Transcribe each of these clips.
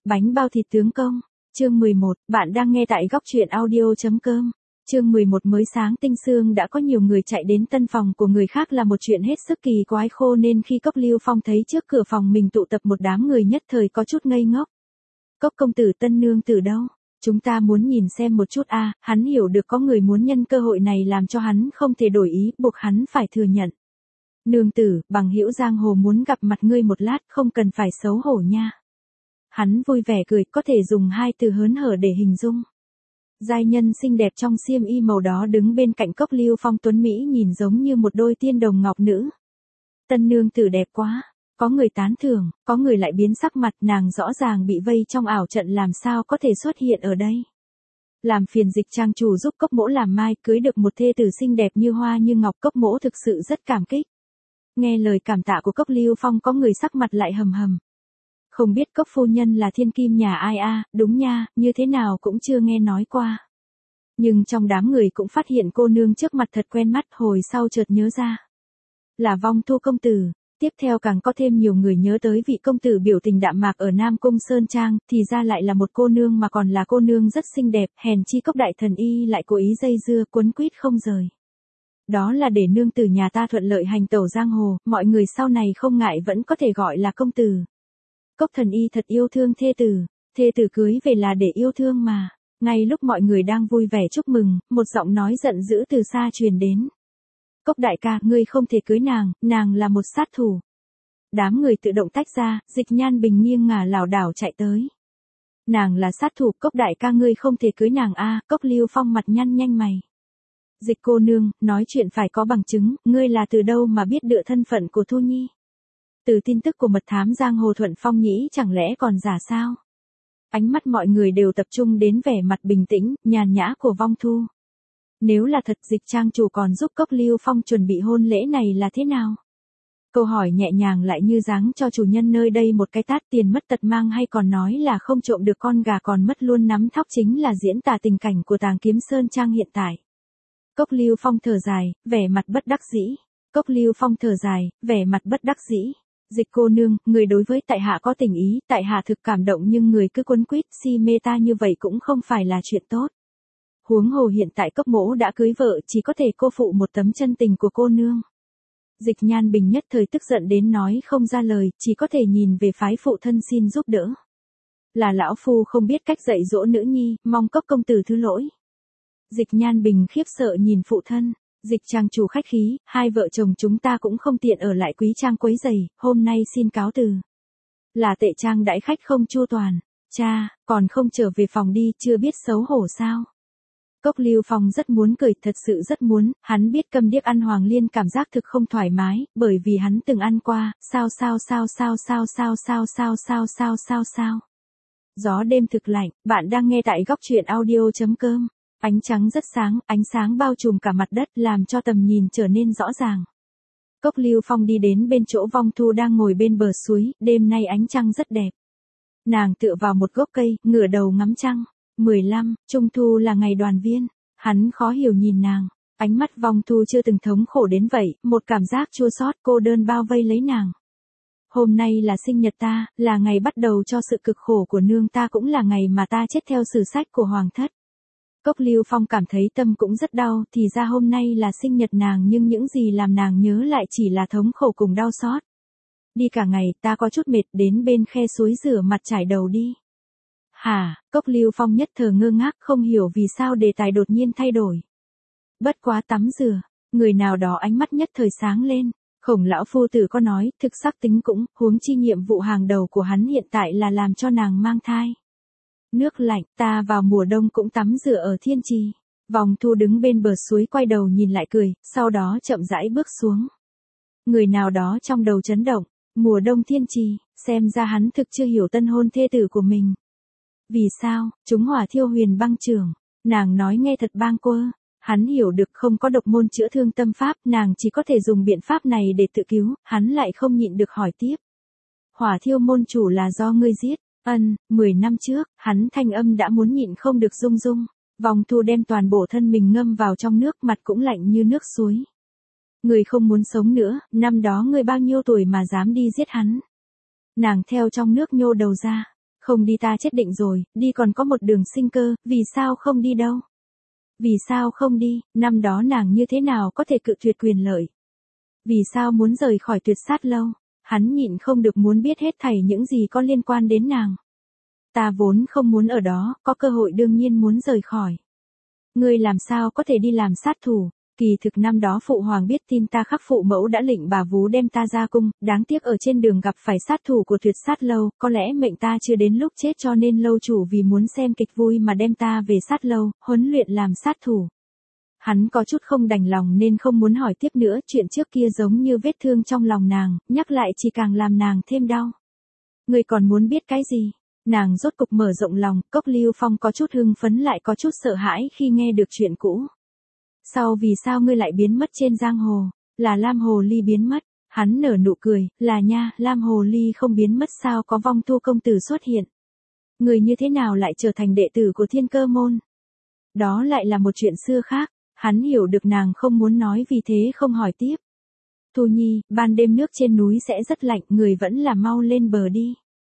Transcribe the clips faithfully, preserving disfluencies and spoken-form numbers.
Bánh bao thịt tướng công. Chương mười một, bạn đang nghe tại góc truyện audio chấm com. Chương mười một mới sáng tinh sương đã có nhiều người chạy đến tân phòng của người khác là một chuyện hết sức kỳ quái khô nên khi Cốc Lưu Phong thấy trước cửa phòng mình tụ tập một đám người nhất thời có chút ngây ngốc. Cốc công tử tân nương tử đâu? Chúng ta muốn nhìn xem một chút a. Hắn hiểu được có người muốn nhân cơ hội này làm cho hắn không thể đổi ý, buộc hắn phải thừa nhận. Nương tử, bằng hữu giang hồ muốn gặp mặt ngươi một lát, không cần phải xấu hổ nha. Hắn vui vẻ cười, có thể dùng hai từ hớn hở để hình dung. Giai nhân xinh đẹp trong xiêm y màu đó đứng bên cạnh Cốc Lưu Phong tuấn mỹ nhìn giống như một đôi tiên đồng ngọc nữ. Tân nương tử đẹp quá, có người tán thưởng, có người lại biến sắc mặt, nàng rõ ràng bị vây trong ảo trận làm sao có thể xuất hiện ở đây. Làm phiền Dịch trang chủ giúp Cốc mỗ làm mai, cưới được một thê tử xinh đẹp như hoa như ngọc, Cốc mỗ thực sự rất cảm kích. Nghe lời cảm tạ của Cốc Lưu Phong có người sắc mặt lại hầm hầm. Không biết Cốc phu nhân là thiên kim nhà ai a? À, đúng nha, như thế nào cũng chưa nghe nói qua. Nhưng trong đám người cũng phát hiện cô nương trước mặt thật quen mắt, hồi sau chợt nhớ ra. Là Vong Thu công tử. Tiếp theo càng có thêm nhiều người nhớ tới vị công tử biểu tình đạm mạc ở Nam Cung Sơn Trang, thì ra lại là một cô nương mà còn là cô nương rất xinh đẹp, hèn chi Cốc đại thần y lại cố ý dây dưa quấn quýt không rời. Đó là để nương tử nhà ta thuận lợi hành tẩu giang hồ, mọi người sau này không ngại vẫn có thể gọi là công tử. Cốc thần y thật yêu thương thê tử, thê tử cưới về là để yêu thương mà. Ngay lúc mọi người đang vui vẻ chúc mừng, một giọng nói giận dữ từ xa truyền đến. Cốc đại ca, ngươi không thể cưới nàng, nàng là một sát thủ. Đám người tự động tách ra, Dịch Nhan Bình nghiêng ngả lảo đảo chạy tới. Nàng là sát thủ, Cốc đại ca ngươi không thể cưới nàng a. À, Cốc Lưu Phong mặt nhăn nhanh mày. Dịch cô nương, nói chuyện phải có bằng chứng, ngươi là từ đâu mà biết được thân phận của Thu Nhi? Từ tin tức của mật thám giang hồ Thuận Phong nhĩ chẳng lẽ còn giả sao? Ánh mắt mọi người đều tập trung đến vẻ mặt bình tĩnh, nhàn nhã của Vong Thu. Nếu là thật, Dịch trang chủ còn giúp Cốc Lưu Phong chuẩn bị hôn lễ này là thế nào? Câu hỏi nhẹ nhàng lại như giáng cho chủ nhân nơi đây một cái tát, tiền mất tật mang hay còn nói là không trộm được con gà còn mất luôn nắm thóc, chính là diễn tả tình cảnh của Tàng Kiếm Sơn Trang hiện tại. Cốc Lưu Phong thở dài, vẻ mặt bất đắc dĩ. Cốc Lưu Phong thở dài, vẻ mặt bất đắc dĩ. Dịch cô nương, người đối với tại hạ có tình ý, tại hạ thực cảm động, nhưng người cứ quấn quýt si mê ta như vậy cũng không phải là chuyện tốt. Huống hồ hiện tại Cốc mỗ đã cưới vợ, chỉ có thể cô phụ một tấm chân tình của cô nương. Dịch Nhan Bình nhất thời tức giận đến nói không ra lời, chỉ có thể nhìn về phái phụ thân xin giúp đỡ. Là lão phu không biết cách dạy dỗ nữ nhi, mong Cốc công tử thứ lỗi. Dịch Nhan Bình khiếp sợ nhìn phụ thân. Dịch trang chủ khách khí, hai vợ chồng chúng ta cũng không tiện ở lại quý trang quấy rầy, hôm nay xin cáo từ. Là Tệ trang đãi khách không chu toàn. Cha, còn không trở về phòng đi, chưa biết xấu hổ sao? Cốc Lưu Phong rất muốn cười, thật sự rất muốn, hắn biết câm điếc ăn hoàng liên cảm giác thực không thoải mái, bởi vì hắn từng ăn qua, sao sao sao sao sao sao sao sao sao sao sao sao. Gió đêm thực lạnh, bạn đang nghe tại góc truyện audio chấm com. Ánh trắng rất sáng, ánh sáng bao trùm cả mặt đất làm cho tầm nhìn trở nên rõ ràng. Cốc Lưu Phong đi đến bên chỗ Vong Thu đang ngồi bên bờ suối, đêm nay ánh trăng rất đẹp. Nàng tựa vào một gốc cây, ngửa đầu ngắm trăng. mười lăm, Trung Thu là ngày đoàn viên. Hắn khó hiểu nhìn nàng. Ánh mắt Vong Thu chưa từng thống khổ đến vậy, một cảm giác chua xót cô đơn bao vây lấy nàng. Hôm nay là sinh nhật ta, là ngày bắt đầu cho sự cực khổ của nương ta, cũng là ngày mà ta chết theo sử sách của Hoàng thất. Cốc Lưu Phong cảm thấy tâm cũng rất đau, thì ra hôm nay là sinh nhật nàng, nhưng những gì làm nàng nhớ lại chỉ là thống khổ cùng đau xót. Đi cả ngày, ta có chút mệt, đến bên khe suối rửa mặt trải đầu đi. Hả, Cốc Lưu Phong nhất thời ngơ ngác, không hiểu vì sao đề tài đột nhiên thay đổi. Bất quá tắm rửa, người nào đó ánh mắt nhất thời sáng lên. Khổng lão phu tử có nói, thực sắc tính cũng, huống chi nhiệm vụ hàng đầu của hắn hiện tại là làm cho nàng mang thai. Nước lạnh, ta vào mùa đông cũng tắm rửa ở Thiên Trì. Vong Thu đứng bên bờ suối quay đầu nhìn lại cười, sau đó chậm rãi bước xuống. Người nào đó trong đầu chấn động, mùa đông Thiên Trì, xem ra hắn thực chưa hiểu tân hôn thê tử của mình. Vì sao, chúng hỏa thiêu huyền băng trưởng, nàng nói nghe thật bang quơ. Hắn hiểu được không có độc môn chữa thương tâm pháp, nàng chỉ có thể dùng biện pháp này để tự cứu, hắn lại không nhịn được hỏi tiếp. Hỏa thiêu môn chủ là do ngươi giết? Ân, mười năm trước, hắn thanh âm đã muốn nhịn không được rung rung. Vong Thu đem toàn bộ thân mình ngâm vào trong nước, mặt cũng lạnh như nước suối. Người không muốn sống nữa, năm đó ngươi bao nhiêu tuổi mà dám đi giết hắn? Nàng theo trong nước nhô đầu ra. Không đi ta chết định rồi, đi còn có một đường sinh cơ, vì sao không đi đâu? Vì sao không đi, năm đó nàng như thế nào có thể cự tuyệt quyền lợi? Vì sao muốn rời khỏi Tuyệt Sát Lâu? Hắn nhịn không được muốn biết hết thảy những gì có liên quan đến nàng. Ta vốn không muốn ở đó, có cơ hội đương nhiên muốn rời khỏi. Ngươi làm sao có thể đi làm sát thủ? Kỳ thực năm đó phụ hoàng biết tin ta khắc phụ mẫu đã lệnh bà vú đem ta ra cung, đáng tiếc ở trên đường gặp phải sát thủ của Tuyệt Sát Lâu, có lẽ mệnh ta chưa đến lúc chết cho nên lâu chủ vì muốn xem kịch vui mà đem ta về sát lâu, huấn luyện làm sát thủ. Hắn có chút không đành lòng nên không muốn hỏi tiếp nữa, chuyện trước kia giống như vết thương trong lòng nàng, nhắc lại chỉ càng làm nàng thêm đau. Ngươi còn muốn biết cái gì? Nàng rốt cục mở rộng lòng, Cốc Lưu Phong có chút hưng phấn lại có chút sợ hãi khi nghe được chuyện cũ. Sau vì sao ngươi lại biến mất trên giang hồ? Là Lam Hồ Ly biến mất. Hắn nở nụ cười, là nha, Lam Hồ Ly không biến mất sao có Vong Thu công tử xuất hiện. Người như thế nào lại trở thành đệ tử của Thiên Cơ môn? Đó lại là một chuyện xưa khác. Hắn hiểu được nàng không muốn nói vì thế không hỏi tiếp. Thu Nhi, ban đêm nước trên núi sẽ rất lạnh, người vẫn là mau lên bờ đi.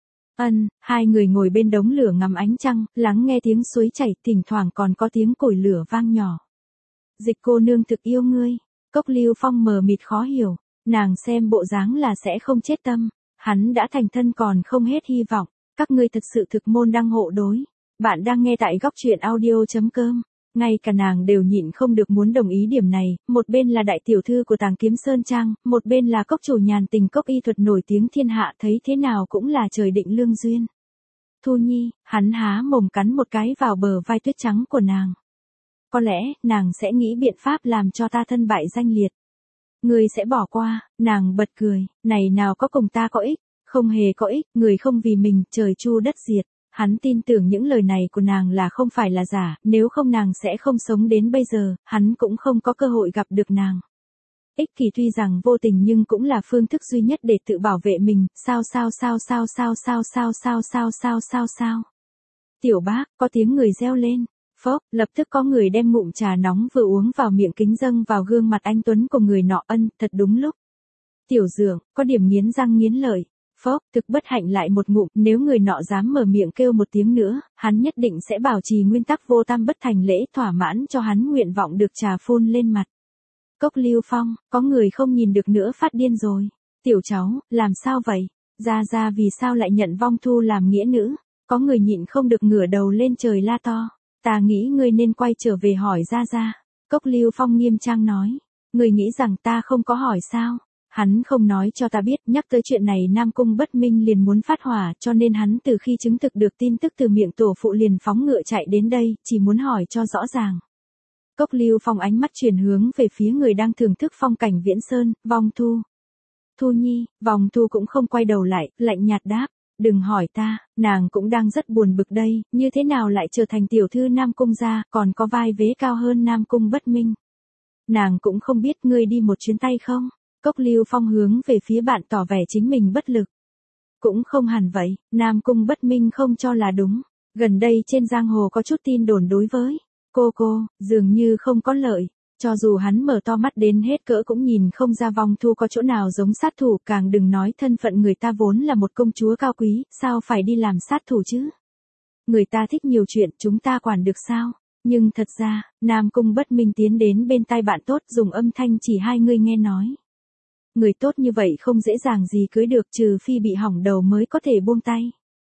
Ân, hai người ngồi bên đống lửa ngắm ánh trăng, lắng nghe tiếng suối chảy, thỉnh thoảng còn có tiếng củi lửa vang nhỏ. Dịch cô nương thực yêu ngươi. Cốc Lưu Phong mờ mịt khó hiểu, nàng xem bộ dáng là sẽ không chết tâm, hắn đã thành thân còn không hết hy vọng, các ngươi thực sự thực môn đăng hộ đối. Bạn đang nghe tại góc truyện audio.com. Ngay cả nàng đều nhịn không được muốn đồng ý điểm này, một bên là đại tiểu thư của Tàng Kiếm Sơn Trang, một bên là cốc chủ nhàn tình cốc y thuật nổi tiếng thiên hạ, thấy thế nào cũng là trời định lương duyên. Thu Nhi, hắn há mồm cắn một cái vào bờ vai tuyết trắng của nàng. Có lẽ, nàng sẽ nghĩ biện pháp làm cho ta thân bại danh liệt. Người sẽ bỏ qua, nàng bật cười, này nào có cùng ta có ích, không hề có ích, người không vì mình, trời chu đất diệt. Hắn tin tưởng những lời này của nàng là không phải là giả, nếu không nàng sẽ không sống đến bây giờ, hắn cũng không có cơ hội gặp được nàng. Ích kỷ tuy rằng vô tình nhưng cũng là phương thức duy nhất để tự bảo vệ mình, sao sao sao sao sao sao sao sao sao sao sao sao. Tiểu Bác, có tiếng người reo lên. Phốc, lập tức có người đem ngụm trà nóng vừa uống vào miệng kính dâng vào gương mặt anh tuấn của người nọ. Ân, thật đúng lúc. Tiểu Dượng, có điểm nghiến răng nghiến lợi. Phốc, thực bất hạnh lại một ngụm, nếu người nọ dám mở miệng kêu một tiếng nữa, hắn nhất định sẽ bảo trì nguyên tắc vô tam bất thành lễ, thỏa mãn cho hắn nguyện vọng được trà phun lên mặt. Cốc Lưu Phong, có người không nhìn được nữa phát điên rồi. Tiểu cháu, làm sao vậy? Gia Gia vì sao lại nhận Vong Thu làm nghĩa nữ? Có người nhịn không được ngửa đầu lên trời la to. Ta nghĩ ngươi nên quay trở về hỏi Gia Gia. Cốc Lưu Phong nghiêm trang nói. Ngươi nghĩ rằng ta không có hỏi sao? Hắn không nói cho ta biết, nhắc tới chuyện này Nam Cung Bất Minh liền muốn phát hỏa, cho nên hắn từ khi chứng thực được tin tức từ miệng tổ phụ liền phóng ngựa chạy đến đây, chỉ muốn hỏi cho rõ ràng. Cốc Lưu Phong ánh mắt chuyển hướng về phía người đang thưởng thức phong cảnh Viễn Sơn, Vong Thu. Thu Nhi, Vong Thu cũng không quay đầu lại, lạnh nhạt đáp, đừng hỏi ta, nàng cũng đang rất buồn bực đây, như thế nào lại trở thành tiểu thư Nam Cung gia, còn có vai vế cao hơn Nam Cung Bất Minh. Nàng cũng không biết ngươi đi một chuyến tay không? Cốc Lưu Phong hướng về phía bạn tỏ vẻ chính mình bất lực. Cũng không hẳn vậy, Nam Cung Bất Minh không cho là đúng. Gần đây trên giang hồ có chút tin đồn đối với cô cô, dường như không có lợi. Cho dù hắn mở to mắt đến hết cỡ cũng nhìn không ra Vong Thu có chỗ nào giống sát thủ, càng đừng nói thân phận người ta vốn là một công chúa cao quý, sao phải đi làm sát thủ chứ? Người ta thích nhiều chuyện, chúng ta quản được sao? Nhưng thật ra, Nam Cung Bất Minh tiến đến bên tai bạn tốt dùng âm thanh chỉ hai người nghe nói. Người tốt như vậy không dễ dàng gì cưới được, trừ phi bị hỏng đầu mới có thể buông tay.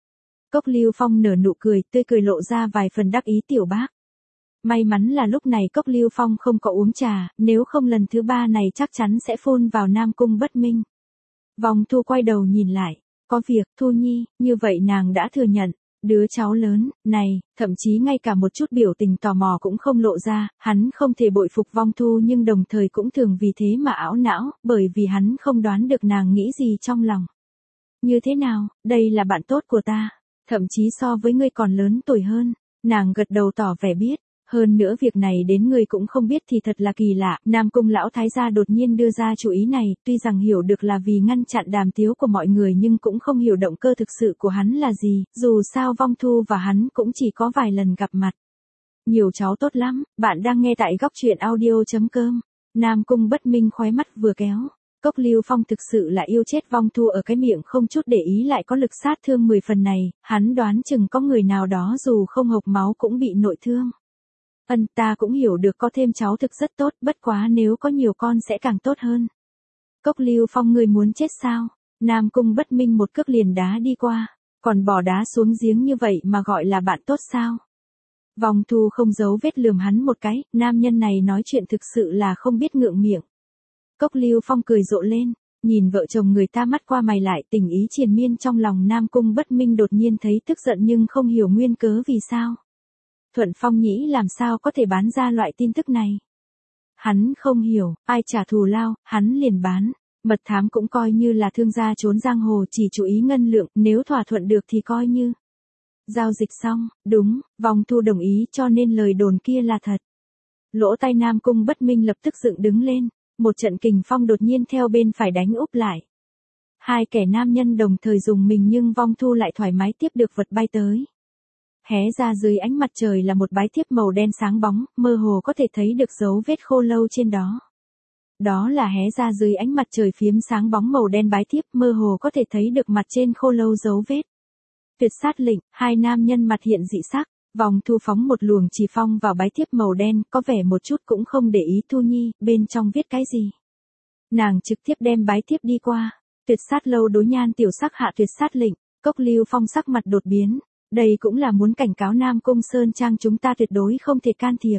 Cốc Lưu Phong nở nụ cười, tươi cười lộ ra vài phần đắc ý. Tiểu Bác. May mắn là lúc này Cốc Lưu Phong không có uống trà, nếu không lần thứ ba này chắc chắn sẽ phun vào Nam Cung Bất Minh. Vong Thu quay đầu nhìn lại, có việc, Thu Nhi, như vậy nàng đã thừa nhận. Đứa cháu lớn, này, thậm chí ngay cả một chút biểu tình tò mò cũng không lộ ra, hắn không thể bội phục Vong Thu nhưng đồng thời cũng thường vì thế mà ảo não, bởi vì hắn không đoán được nàng nghĩ gì trong lòng. Như thế nào, đây là bạn tốt của ta, thậm chí so với ngươi còn lớn tuổi hơn, nàng gật đầu tỏ vẻ biết. Hơn nữa việc này đến ngươi cũng không biết thì thật là kỳ lạ, Nam Cung lão thái gia đột nhiên đưa ra chủ ý này, tuy rằng hiểu được là vì ngăn chặn đàm tiếu của mọi người nhưng cũng không hiểu động cơ thực sự của hắn là gì, dù sao Vong Thu và hắn cũng chỉ có vài lần gặp mặt. Nhiều cháu tốt lắm, bạn đang nghe tại góc truyện audio.com, Nam Cung Bất Minh khóe mắt vừa kéo, Cốc Lưu Phong thực sự là yêu chết Vong Thu ở cái miệng không chút để ý lại có lực sát thương mười phần này, hắn đoán chừng có người nào đó dù không hộc máu cũng bị nội thương. Ân, ta cũng hiểu được có thêm cháu thực rất tốt, bất quá nếu có nhiều con sẽ càng tốt hơn. Cốc Lưu Phong, người muốn chết sao? Nam Cung Bất Minh một cước liền đá đi qua, còn bỏ đá xuống giếng như vậy mà gọi là bạn tốt sao? Vong Thu không giấu vết lườm hắn một cái, nam nhân này nói chuyện thực sự là không biết ngượng miệng. Cốc Lưu Phong cười rộ lên, nhìn vợ chồng người ta mắt qua mày lại, tình ý triền miên trong lòng Nam Cung Bất Minh đột nhiên thấy tức giận nhưng không hiểu nguyên cớ vì sao. Thuận Phong Nhĩ làm sao có thể bán ra loại tin tức này? Hắn không hiểu, ai trả thù lao, hắn liền bán. Mật thám cũng coi như là thương gia trốn giang hồ, chỉ chú ý ngân lượng, nếu thỏa thuận được thì coi như giao dịch xong. Đúng, Vong Thu đồng ý, cho nên lời đồn kia là thật. Lỗ tai Nam Cung Bất Minh lập tức dựng đứng lên, một trận kình phong đột nhiên theo bên phải đánh úp lại. Hai kẻ nam nhân đồng thời dùng mình nhưng Vong Thu lại thoải mái tiếp được vật bay tới. Hé ra dưới ánh mặt trời là một bái thiếp màu đen sáng bóng, mơ hồ có thể thấy được dấu vết khô lâu trên đó. Đó là hé ra dưới ánh mặt trời phiếm sáng bóng màu đen bái thiếp, mơ hồ có thể thấy được mặt trên khô lâu dấu vết. Tuyệt sát lệnh, hai nam nhân mặt hiện dị sắc, Vong Thu phóng một luồng chỉ phong vào bái thiếp màu đen, có vẻ một chút cũng không để ý Thu Nhi, bên trong viết cái gì. Nàng trực tiếp đem bái thiếp đi qua, tuyệt sát lâu đối nhan tiểu sắc hạ tuyệt sát lệnh. Cốc Lưu Phong sắc mặt đột biến, đây cũng là muốn cảnh cáo Nam Cung Sơn Trang chúng ta tuyệt đối không thể can thiệp.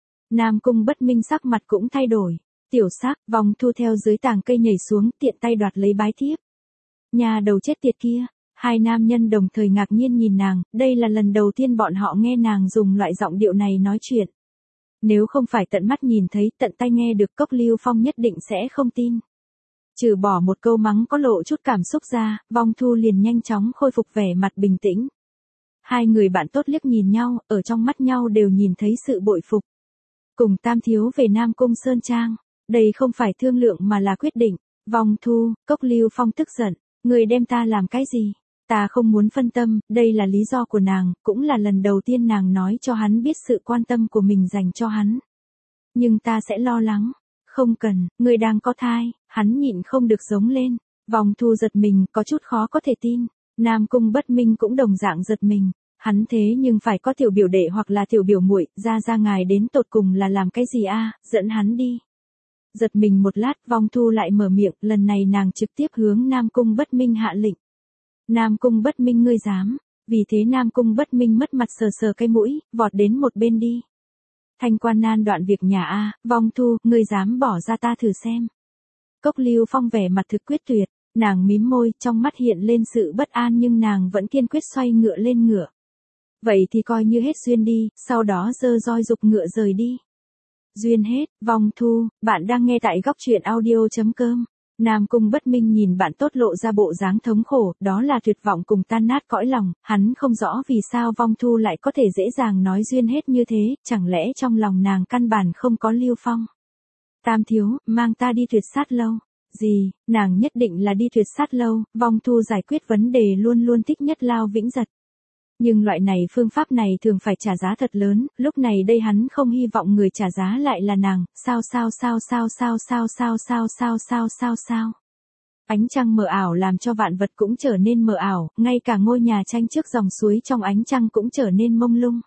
Nam Cung Bất Minh sắc mặt cũng thay đổi. Tiểu sắc, Vong Thu theo dưới tàng cây nhảy xuống, tiện tay đoạt lấy bái thiếp. Nhà đầu chết tiệt kia, hai nam nhân đồng thời ngạc nhiên nhìn nàng, đây là lần đầu tiên bọn họ nghe nàng dùng loại giọng điệu này nói chuyện. Nếu không phải tận mắt nhìn thấy, tận tay nghe được, Cốc Lưu Phong nhất định sẽ không tin. Trừ bỏ một câu mắng có lộ chút cảm xúc ra, Vong Thu liền nhanh chóng khôi phục vẻ mặt bình tĩnh. Hai người bạn tốt liếc nhìn nhau, ở trong mắt nhau đều nhìn thấy sự bội phục. Cùng Tam thiếu về Nam Cung Sơn Trang. Đây không phải thương lượng mà là quyết định. Vong Thu, Cốc Lưu Phong tức giận. Người đem ta làm cái gì? Ta không muốn phân tâm, đây là lý do của nàng, cũng là lần đầu tiên nàng nói cho hắn biết sự quan tâm của mình dành cho hắn. Nhưng ta sẽ lo lắng. Không cần, người đang có thai, hắn nhịn không được giống lên. Vong Thu giật mình, có chút khó có thể tin. Nam Cung Bất Minh cũng đồng dạng giật mình. Hắn thế nhưng phải có tiểu biểu đệ hoặc là tiểu biểu muội, ra ra ngài đến tột cùng là làm cái gì a? Dẫn hắn đi. Giật mình một lát, Vong Thu lại mở miệng, lần này nàng trực tiếp hướng Nam Cung Bất Minh hạ lệnh. Nam Cung Bất Minh, ngươi dám? Vì thế Nam Cung Bất Minh mất mặt sờ sờ cái mũi, vọt đến một bên đi. Thanh quan nan đoạn việc nhà a, Vong Thu, ngươi dám bỏ ra ta thử xem. Cốc Lưu Phong vẻ mặt thực quyết tuyệt, nàng mím môi, trong mắt hiện lên sự bất an nhưng nàng vẫn kiên quyết xoay ngựa lên ngựa. Vậy thì coi như hết duyên đi, sau đó giơ roi giục ngựa rời đi. Duyên hết, Vong Thu, bạn đang nghe tại góc truyện audio.com. Nam Cung Bất Minh nhìn bạn tốt lộ ra bộ dáng thống khổ, đó là tuyệt vọng cùng tan nát cõi lòng, hắn không rõ vì sao Vong Thu lại có thể dễ dàng nói duyên hết như thế, chẳng lẽ trong lòng nàng căn bản không có Lưu Phong. Tam thiếu, mang ta đi tuyệt sát lâu. Gì, nàng nhất định là đi tuyệt sát lâu, Vong Thu giải quyết vấn đề luôn luôn thích nhất Lao Vĩnh Giật. Nhưng loại này phương pháp này thường phải trả giá thật lớn, lúc này đây hắn không hy vọng người trả giá lại là nàng, sao sao sao sao sao sao sao sao sao sao sao sao. Ánh trăng mờ ảo làm cho vạn vật cũng trở nên mờ ảo, ngay cả ngôi nhà tranh trước dòng suối trong ánh trăng cũng trở nên mông lung.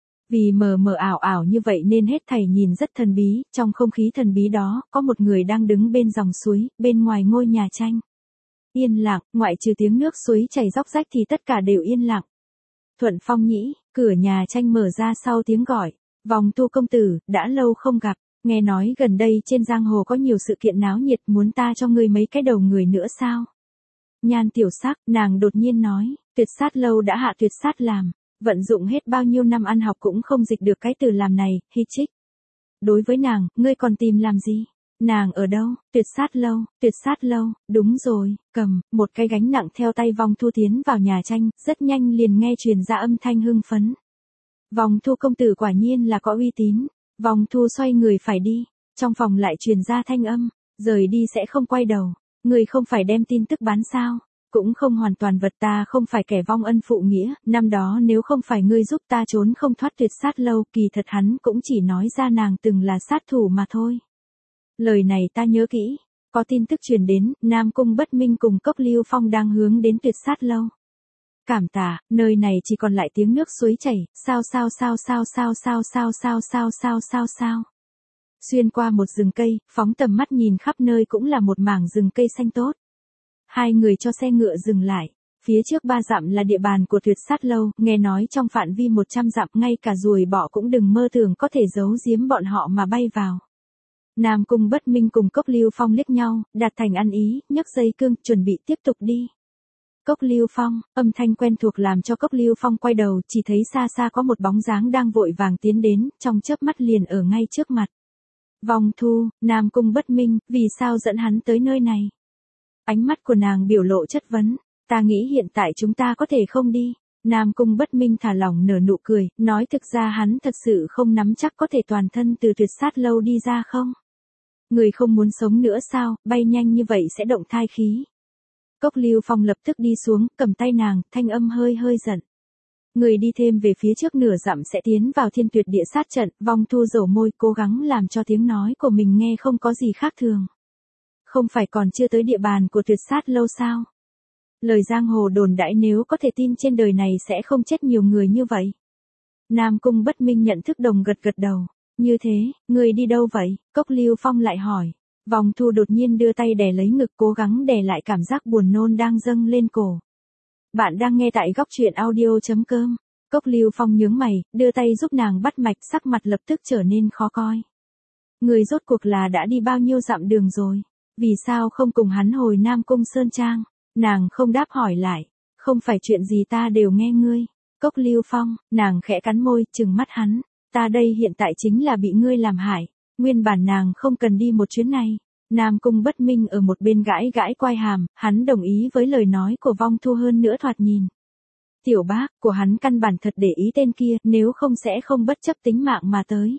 Vì mờ mờ ảo ảo như vậy nên hết thảy nhìn rất thần bí, trong không khí thần bí đó, có một người đang đứng bên dòng suối, bên ngoài ngôi nhà tranh. Yên lặng, ngoại trừ tiếng nước suối chảy róc rách thì tất cả đều yên lặng. Thuận Phong Nhĩ, cửa nhà tranh mở ra sau tiếng gọi. Vong Thu công tử, đã lâu không gặp, nghe nói gần đây trên giang hồ có nhiều sự kiện náo nhiệt, muốn ta cho ngươi mấy cái đầu người nữa sao? Nhan tiểu sắc, nàng đột nhiên nói, tuyệt sát lâu đã hạ tuyệt sát làm, vận dụng hết bao nhiêu năm ăn học cũng không dịch được cái từ làm này, hi chích. Đối với nàng, ngươi còn tìm làm gì? Nàng ở đâu? Tuyệt sát lâu, tuyệt sát lâu, đúng rồi, cầm, một cái gánh nặng theo tay Vong Thu tiến vào nhà tranh, rất nhanh liền nghe truyền ra âm thanh hưng phấn. Vong Thu công tử quả nhiên là có uy tín. Vong Thu xoay người phải đi, trong phòng lại truyền ra thanh âm, rời đi sẽ không quay đầu, người không phải đem tin tức bán sao? Cũng không hoàn toàn vật, ta không phải kẻ vong ân phụ nghĩa, năm đó nếu không phải ngươi giúp ta trốn không thoát tuyệt sát lâu, kỳ thật hắn cũng chỉ nói ra nàng từng là sát thủ mà thôi. Lời này ta nhớ kỹ, Có tin tức truyền đến, Nam Cung Bất Minh cùng Cốc Lưu Phong đang hướng đến Tuyệt Sát Lâu. Cảm tạ, nơi này chỉ còn lại tiếng nước suối chảy, sao sao sao sao sao sao sao sao sao sao sao sao. Xuyên qua một rừng cây, phóng tầm mắt nhìn khắp nơi cũng là một mảng rừng cây xanh tốt. Hai người cho xe ngựa dừng lại. Phía trước ba dặm là địa bàn của Tuyệt Sát Lâu, nghe nói trong phạm vi một trăm dặm ngay cả ruồi bọ cũng đừng mơ tưởng có thể giấu giếm bọn họ mà bay vào. Nam Cung Bất Minh cùng Cốc Lưu Phong liếc nhau, đạt thành ăn ý, nhấc dây cương, chuẩn bị tiếp tục đi. Cốc Lưu Phong, âm thanh quen thuộc làm cho Cốc Lưu Phong quay đầu, chỉ thấy xa xa có một bóng dáng đang vội vàng tiến đến, trong chớp mắt liền ở ngay trước mặt. Vong Thu, Nam Cung Bất Minh, vì sao dẫn hắn tới nơi này? Ánh mắt của nàng biểu lộ chất vấn, ta nghĩ hiện tại chúng ta có thể không đi. Nam Cung Bất Minh thả lỏng nở nụ cười, nói thực ra hắn thật sự không nắm chắc có thể toàn thân từ Tuyệt Sát Lâu đi ra không? Người không muốn sống nữa sao, bay nhanh như vậy sẽ động thai khí. Cốc Lưu Phong lập tức đi xuống, cầm tay nàng, thanh âm hơi hơi giận. Người đi thêm về phía trước nửa dặm sẽ tiến vào Thiên Tuyệt Địa Sát trận, Vong Thu dầu môi cố gắng làm cho tiếng nói của mình nghe không có gì khác thường. Không phải còn chưa tới địa bàn của Tuyệt Sát Lâu sao? Lời giang hồ đồn đãi nếu có thể tin trên đời này sẽ không chết nhiều người như vậy. Nam Cung Bất Minh nhận thức đồng gật gật đầu. Như thế, người đi đâu vậy? Cốc Lưu Phong lại hỏi. Vong Thu đột nhiên đưa tay đè lấy ngực cố gắng đè lại cảm giác buồn nôn đang dâng lên cổ. Bạn đang nghe tại góc truyện audio.com. Cốc Lưu Phong nhướng mày, đưa tay giúp nàng bắt mạch, sắc mặt lập tức trở nên khó coi. Người rốt cuộc là đã đi bao nhiêu dặm đường rồi? Vì sao không cùng hắn hồi Nam Cung Sơn Trang? Nàng không đáp hỏi lại. Không phải chuyện gì ta đều nghe ngươi. Cốc Lưu Phong, nàng khẽ cắn môi, trừng mắt hắn. Ta đây hiện tại chính là bị ngươi làm hại. Nguyên bản nàng không cần đi một chuyến này. Nam Cung Bất Minh ở một bên gãi gãi quai hàm, hắn đồng ý với lời nói của Vong Thu hơn nữa thoạt nhìn. Tiểu bác, của hắn căn bản thật để ý tên kia, nếu không sẽ không bất chấp tính mạng mà tới.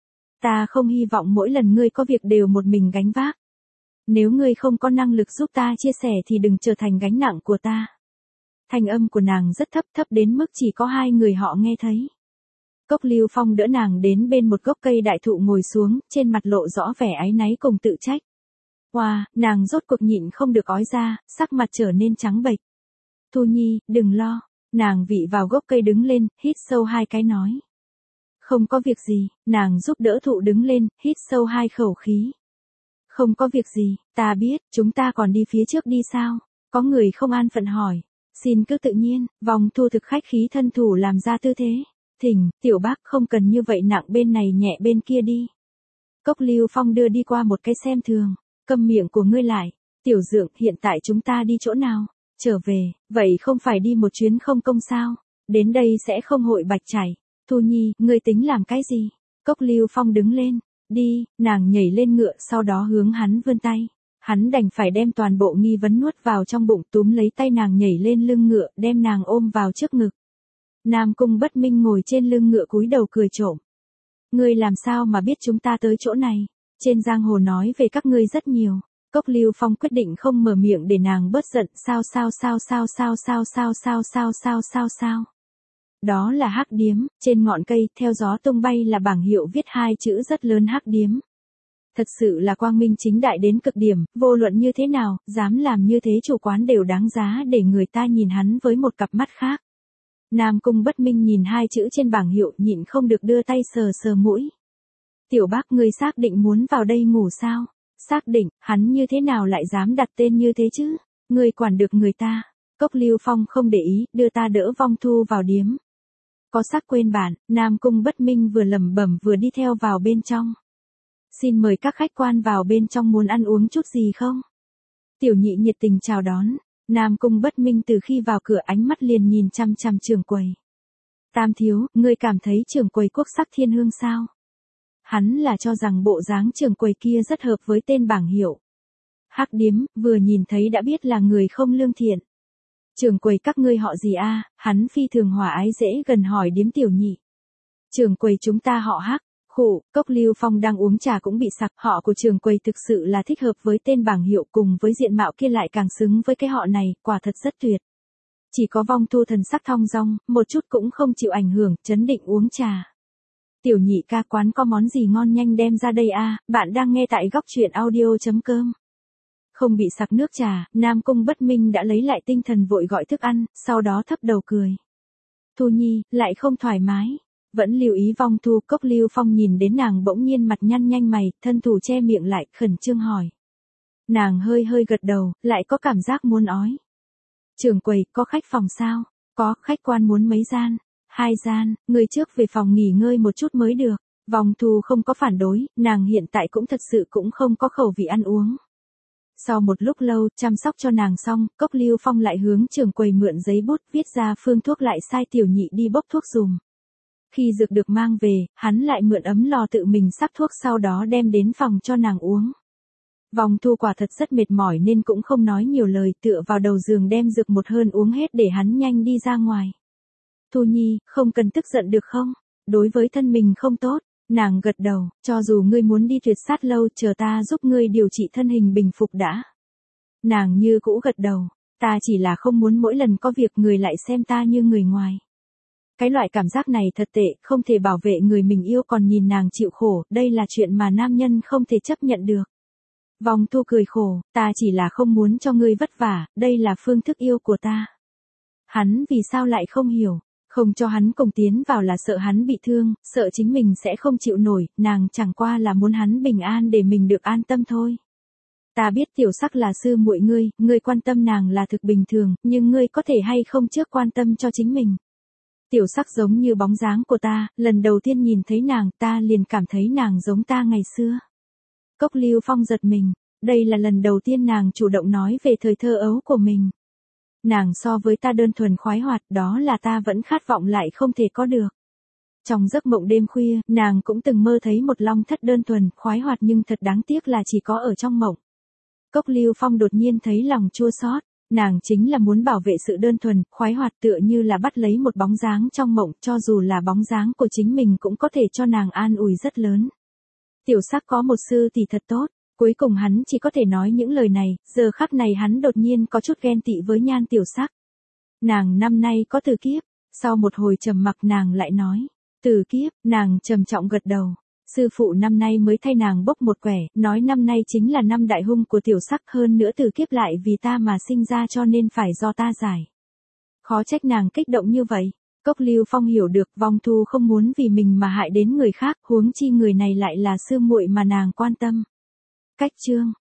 Ta không hy vọng mỗi lần ngươi có việc đều một mình gánh vác. Nếu ngươi không có năng lực giúp ta chia sẻ thì đừng trở thành gánh nặng của ta. Thanh âm của nàng rất thấp, thấp đến mức chỉ có hai người họ nghe thấy. Cốc Lưu Phong đỡ nàng đến bên một gốc cây đại thụ ngồi xuống, trên mặt lộ rõ vẻ áy náy cùng tự trách. Wow, nàng rốt cuộc nhịn không được ói ra, sắc mặt trở nên trắng bệch. Thu Nhi, đừng lo. Nàng vị vào gốc cây đứng lên, hít sâu hai cái nói. Không có việc gì, nàng giúp đỡ thụ đứng lên, hít sâu hai khẩu khí. Không có việc gì, ta biết, chúng ta còn đi phía trước đi sao? Có người không an phận hỏi. Xin cứ tự nhiên, Vong Thu thực khách khí thân thủ làm ra tư thế. Thỉnh, tiểu bác không cần như vậy nặng bên này nhẹ bên kia đi. Cốc Lưu Phong đưa đi qua một cái xem thường. Câm miệng của ngươi lại. Tiểu Dượng, hiện tại chúng ta đi chỗ nào? Trở về, vậy không phải đi một chuyến không công sao? Đến đây sẽ không hội bạch chảy. Thu Nhi, ngươi tính làm cái gì? Cốc Lưu Phong đứng lên. Đi, nàng nhảy lên ngựa sau đó hướng hắn vươn tay. Hắn đành phải đem toàn bộ nghi vấn nuốt vào trong bụng, túm lấy tay nàng nhảy lên lưng ngựa, đem nàng ôm vào trước ngực. Nam Cung Bất Minh ngồi trên lưng ngựa cúi đầu cười trộm. Ngươi làm sao mà biết chúng ta tới chỗ này? Trên giang hồ nói về các ngươi rất nhiều. Cốc Lưu Phong quyết định không mở miệng để nàng bớt giận, sao sao sao sao sao sao sao sao sao sao sao sao. Đó là Hắc Điếm, trên ngọn cây, theo gió tung bay là bảng hiệu viết hai chữ rất lớn Hắc Điếm. Thật sự là quang minh chính đại đến cực điểm, vô luận như thế nào, dám làm như thế chủ quán đều đáng giá để người ta nhìn hắn với một cặp mắt khác. Nam Cung Bất Minh nhìn hai chữ trên bảng hiệu, nhịn không được đưa tay sờ sờ mũi. Tiểu bác, ngươi xác định muốn vào đây ngủ sao? Xác định, hắn như thế nào lại dám đặt tên như thế chứ? Ngươi quản được người ta. Cốc Lưu Phong không để ý, đưa ta đỡ Vong Thu vào điếm. Có sắc quên bản, Nam Cung Bất Minh vừa lẩm bẩm vừa đi theo vào bên trong. Xin mời các khách quan vào bên trong, muốn ăn uống chút gì không? Tiểu Nhị nhiệt tình chào đón. Nam Cung Bất Minh từ khi vào cửa ánh mắt liền nhìn chăm chăm trưởng quầy. Tam thiếu, ngươi cảm thấy trưởng quầy Quốc Sắc Thiên Hương sao? Hắn là cho rằng bộ dáng trưởng quầy kia rất hợp với tên bảng hiệu. Hắc Điếm, vừa nhìn thấy đã biết là người không lương thiện. Trưởng quầy các ngươi họ gì a? Hắn phi thường hòa ái dễ gần hỏi điếm Tiểu Nhị. Trưởng quầy chúng ta họ Hắc. Khụ, Cốc Lưu Phong đang uống trà cũng bị sặc, họ của trưởng quầy thực sự là thích hợp với tên bảng hiệu, cùng với diện mạo kia lại càng xứng với cái họ này, quả thật rất tuyệt. Chỉ có Vong Thu thần sắc thong dong, một chút cũng không chịu ảnh hưởng, trấn định uống trà. Tiểu Nhị ca, quán có món gì ngon nhanh đem ra đây a, bạn đang nghe tại góc truyện audio.com. Không bị sặc nước trà, Nam Cung Bất Minh đã lấy lại tinh thần vội gọi thức ăn, sau đó thấp đầu cười. Thu Nhi, lại không thoải mái. Vẫn lưu ý Vong Thu. Cốc Lưu Phong nhìn đến nàng bỗng nhiên mặt nhăn nhanh mày, thân thủ che miệng lại, khẩn trương hỏi. Nàng hơi hơi gật đầu, lại có cảm giác muốn ói. Trưởng quầy, có khách phòng sao? Có, khách quan muốn mấy gian? Hai gian, người trước về phòng nghỉ ngơi một chút mới được. Vong Thu không có phản đối, nàng hiện tại cũng thật sự cũng không có khẩu vị ăn uống. Sau một lúc lâu, chăm sóc cho nàng xong, Cốc Lưu Phong lại hướng trưởng quầy mượn giấy bút viết ra phương thuốc lại sai tiểu nhị đi bốc thuốc dùm. Khi dược được mang về, hắn lại mượn ấm lò tự mình sắc thuốc sau đó đem đến phòng cho nàng uống. Vong Thu quả thật rất mệt mỏi nên cũng không nói nhiều lời, tựa vào đầu giường đem dược một hơi uống hết để hắn nhanh đi ra ngoài. Thu Nhi, không cần tức giận được không? Đối với thân mình không tốt. Nàng gật đầu, cho dù ngươi muốn đi tuyệt sát lâu, chờ ta giúp ngươi điều trị thân hình bình phục đã. Nàng như cũ gật đầu, ta chỉ là không muốn mỗi lần có việc người lại xem ta như người ngoài. Cái loại cảm giác này thật tệ, không thể bảo vệ người mình yêu còn nhìn nàng chịu khổ, đây là chuyện mà nam nhân không thể chấp nhận được. Vong Thu cười khổ, ta chỉ là không muốn cho ngươi vất vả, đây là phương thức yêu của ta. Hắn vì sao lại không hiểu? Không cho hắn cùng tiến vào là sợ hắn bị thương, sợ chính mình sẽ không chịu nổi, nàng chẳng qua là muốn hắn bình an để mình được an tâm thôi. Ta biết Tiểu Sắc là sư muội ngươi, ngươi quan tâm nàng là thực bình thường, nhưng ngươi có thể hay không trước quan tâm cho chính mình. Tiểu Sắc giống như bóng dáng của ta, lần đầu tiên nhìn thấy nàng ta liền cảm thấy nàng giống ta ngày xưa. Cốc Lưu Phong giật mình, đây là lần đầu tiên nàng chủ động nói về thời thơ ấu của mình. Nàng so với ta đơn thuần khoái hoạt, đó là ta vẫn khát vọng lại không thể có được. Trong giấc mộng đêm khuya, nàng cũng từng mơ thấy một long thất đơn thuần, khoái hoạt nhưng thật đáng tiếc là chỉ có ở trong mộng. Cốc Lưu Phong đột nhiên thấy lòng chua xót, nàng chính là muốn bảo vệ sự đơn thuần, khoái hoạt tựa như là bắt lấy một bóng dáng trong mộng, cho dù là bóng dáng của chính mình cũng có thể cho nàng an ủi rất lớn. Tiểu Sắc có một sư tỷ thật tốt. Cuối cùng hắn chỉ có thể nói những lời này, giờ khắc này hắn đột nhiên có chút ghen tị với Nhan Tiểu Sắc. Nàng năm nay có tử kiếp, sau một hồi trầm mặc nàng lại nói, tử kiếp, nàng trầm trọng gật đầu. Sư phụ năm nay mới thay nàng bốc một quẻ, nói năm nay chính là năm đại hung của Tiểu Sắc, hơn nữa tử kiếp lại vì ta mà sinh ra cho nên phải do ta giải. Khó trách nàng kích động như vậy. Cốc Lưu Phong hiểu được Vong Thu không muốn vì mình mà hại đến người khác, huống chi người này lại là sư muội mà nàng quan tâm. Cách chương